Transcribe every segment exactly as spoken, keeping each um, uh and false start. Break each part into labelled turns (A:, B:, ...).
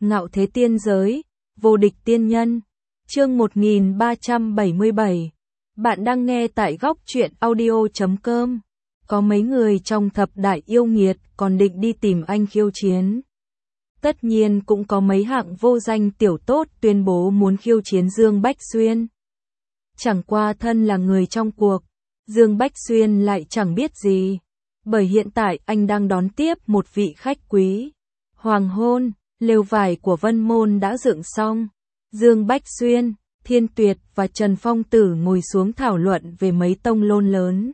A: Ngạo thế tiên giới, vô địch tiên nhân. Chương một nghìn ba trăm bảy mươi bảy. Bạn đang nghe tại góc truyện audio chấm com. Có mấy người trong thập đại yêu nghiệt còn định đi tìm anh khiêu chiến. Tất nhiên cũng có mấy hạng vô danh tiểu tốt tuyên bố muốn khiêu chiến Dương Bách Xuyên. Chẳng qua thân là người trong cuộc, Dương Bách Xuyên lại chẳng biết gì. Bởi hiện tại anh đang đón tiếp một vị khách quý. Hoàng hôn, lều vải của Vân Môn đã dựng xong. Dương Bách Xuyên, Thiên Tuyệt và Trần Phong Tử ngồi xuống thảo luận về mấy tông lôn lớn.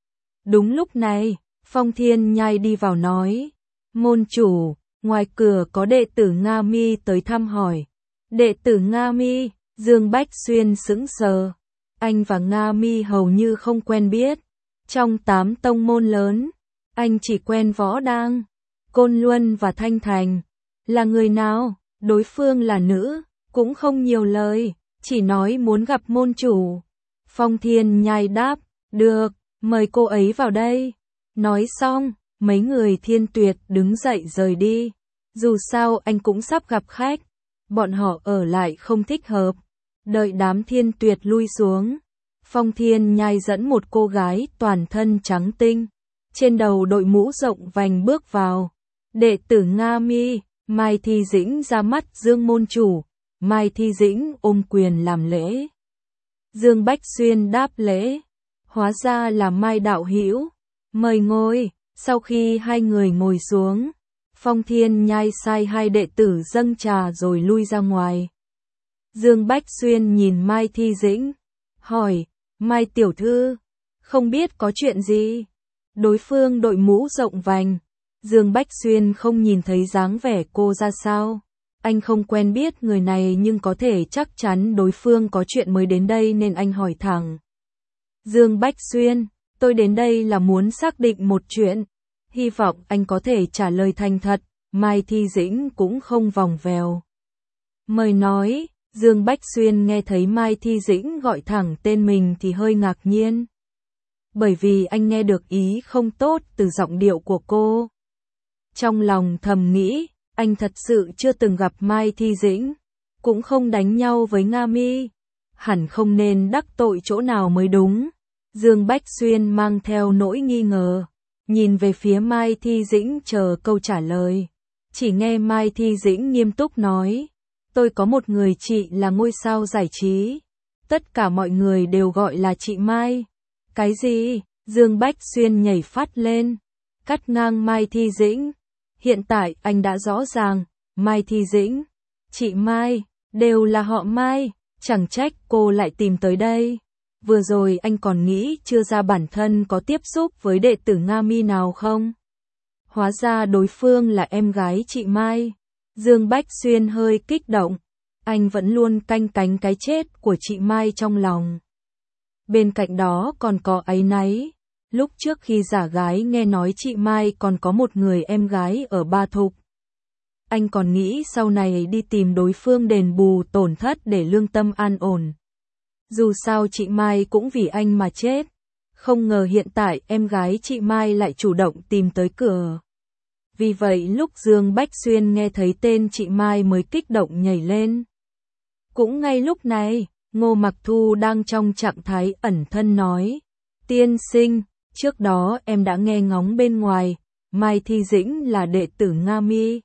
A: Đúng lúc này, Phong Thiên Nhai đi vào nói, môn chủ, ngoài cửa có đệ tử Nga Mi tới thăm hỏi. Đệ tử Nga Mi, Dương Bách Xuyên sững sờ. Anh và Nga Mi hầu như không quen biết. Trong tám tông môn lớn, anh chỉ quen Võ Đang, Côn Luân và Thanh Thành. Là người nào? Đối phương là nữ, cũng không nhiều lời, chỉ nói muốn gặp môn chủ. Phong Thiên Nhai đáp, được, mời cô ấy vào đây. Nói xong, mấy người Thiên Tuyệt đứng dậy rời đi. Dù sao anh cũng sắp gặp khách, bọn họ ở lại không thích hợp. Đợi đám Thiên Tuyệt lui xuống, Phong Thiên Nhai dẫn một cô gái toàn thân trắng tinh, trên đầu đội mũ rộng vành bước vào. Đệ tử Nga Mi, Mai Thi Dĩnh ra mắt Dương môn chủ. Mai Thi Dĩnh ôm quyền làm lễ. Dương Bách Xuyên đáp lễ. Hóa ra là Mai đạo hữu, mời ngồi. Sau khi hai người ngồi xuống, Phong Thiên Nhai sai hai đệ tử dâng trà rồi lui ra ngoài. Dương Bách Xuyên nhìn Mai Thi Dĩnh, hỏi, Mai tiểu thư, không biết có chuyện gì? Đối phương đội mũ rộng vành. Dương Bách Xuyên không nhìn thấy dáng vẻ cô ra sao. Anh không quen biết người này nhưng có thể chắc chắn đối phương có chuyện mới đến đây nên anh hỏi thẳng. Dương Bách Xuyên, tôi đến đây là muốn xác định một chuyện. Hy vọng anh có thể trả lời thành thật. Mai Thi Dĩnh cũng không vòng vèo. Mời nói. Dương Bách Xuyên nghe thấy Mai Thi Dĩnh gọi thẳng tên mình thì hơi ngạc nhiên. Bởi vì anh nghe được ý không tốt từ giọng điệu của cô. Trong lòng thầm nghĩ, anh thật sự chưa từng gặp Mai Thi Dĩnh, cũng không đánh nhau với Nga Mi, hẳn không nên đắc tội chỗ nào mới đúng. Dương Bách Xuyên mang theo nỗi nghi ngờ, nhìn về phía Mai Thi Dĩnh chờ câu trả lời. Chỉ nghe Mai Thi Dĩnh nghiêm túc nói, tôi có một người chị là ngôi sao giải trí, tất cả mọi người đều gọi là chị Mai. Cái gì? Dương Bách Xuyên nhảy phát lên, cắt ngang Mai Thi Dĩnh. Hiện tại anh đã rõ ràng, Mai Thi Dĩnh, chị Mai, đều là họ Mai, chẳng trách cô lại tìm tới đây. Vừa rồi anh còn nghĩ chưa ra bản thân có tiếp xúc với đệ tử Nga Mi nào không? Hóa ra đối phương là em gái chị Mai. Dương Bách Xuyên hơi kích động, anh vẫn luôn canh cánh cái chết của chị Mai trong lòng. Bên cạnh đó còn có áy náy. Lúc trước khi giả gái nghe nói chị Mai còn có một người em gái ở Ba Thục. Anh còn nghĩ sau này đi tìm đối phương đền bù tổn thất để lương tâm an ổn. Dù sao chị Mai cũng vì anh mà chết. Không ngờ hiện tại em gái chị Mai lại chủ động tìm tới cửa. Vì vậy lúc Dương Bách Xuyên nghe thấy tên chị Mai mới kích động nhảy lên. Cũng ngay lúc này, Ngô Mặc Thu đang trong trạng thái ẩn thân nói. Tiên sinh, trước đó em đã nghe ngóng bên ngoài, Mai Thi Dĩnh là đệ tử Nga Mi,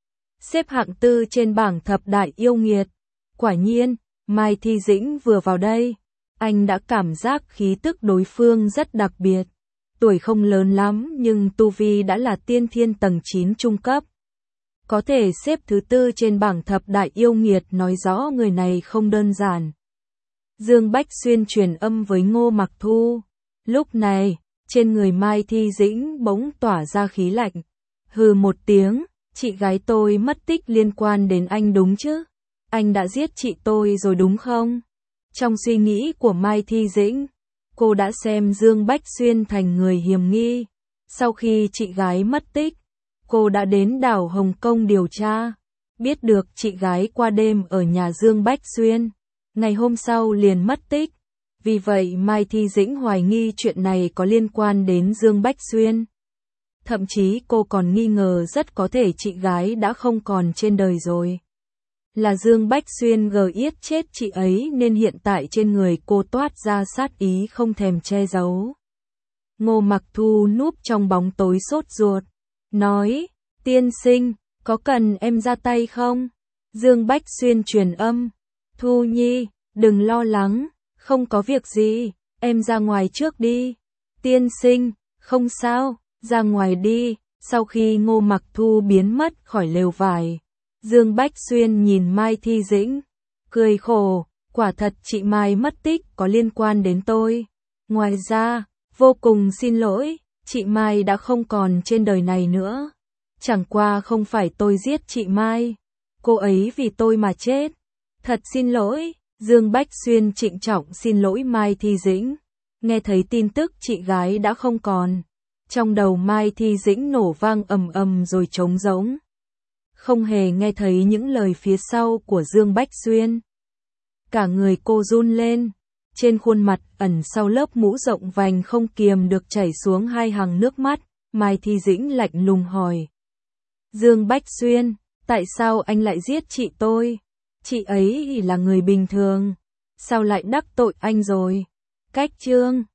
A: xếp hạng tư trên bảng thập đại yêu nghiệt. Quả nhiên, Mai Thi Dĩnh vừa vào đây, anh đã cảm giác khí tức đối phương rất đặc biệt. Tuổi không lớn lắm nhưng tu vi đã là tiên thiên tầng chín trung cấp. Có thể xếp thứ tư trên bảng thập đại yêu nghiệt nói rõ người này không đơn giản. Dương Bách Xuyên truyền âm với Ngô Mặc Thu. Lúc này, trên người Mai Thi Dĩnh bỗng tỏa ra khí lạnh. Hừ một tiếng, chị gái tôi mất tích liên quan đến anh đúng chứ? Anh đã giết chị tôi rồi đúng không? Trong suy nghĩ của Mai Thi Dĩnh, cô đã xem Dương Bách Xuyên thành người hiểm nghi. Sau khi chị gái mất tích, cô đã đến đảo Hồng Kông điều tra. Biết được chị gái qua đêm ở nhà Dương Bách Xuyên, ngày hôm sau liền mất tích. Vì vậy Mai Thi Dĩnh hoài nghi chuyện này có liên quan đến Dương Bách Xuyên. Thậm chí cô còn nghi ngờ rất có thể chị gái đã không còn trên đời rồi. Là Dương Bách Xuyên gờ yết chết chị ấy nên hiện tại trên người cô toát ra sát ý không thèm che giấu. Ngô Mặc Thu núp trong bóng tối sốt ruột, nói, tiên sinh, có cần em ra tay không? Dương Bách Xuyên truyền âm, Thu Nhi, đừng lo lắng, không có việc gì, em ra ngoài trước đi. Tiên sinh, không sao, ra ngoài đi. Sau khi Ngô Mặc Thu biến mất khỏi lều vải, Dương Bách Xuyên nhìn Mai Thi Dĩnh, cười khổ, quả thật chị Mai mất tích có liên quan đến tôi. Ngoài ra, vô cùng xin lỗi, chị Mai đã không còn trên đời này nữa. Chẳng qua không phải tôi giết chị Mai, cô ấy vì tôi mà chết. Thật xin lỗi, Dương Bách Xuyên trịnh trọng xin lỗi Mai Thi Dĩnh. Nghe thấy tin tức chị gái đã không còn, trong đầu Mai Thi Dĩnh nổ vang ầm ầm rồi trống rỗng. Không hề nghe thấy những lời phía sau của Dương Bách Xuyên. Cả người cô run lên, trên khuôn mặt ẩn sau lớp mũ rộng vành không kiềm được chảy xuống hai hàng nước mắt. Mai Thi Dĩnh lạnh lùng hỏi, Dương Bách Xuyên, tại sao anh lại giết chị tôi? Chị ấy là người bình thường, sao lại đắc tội anh rồi? Cách chương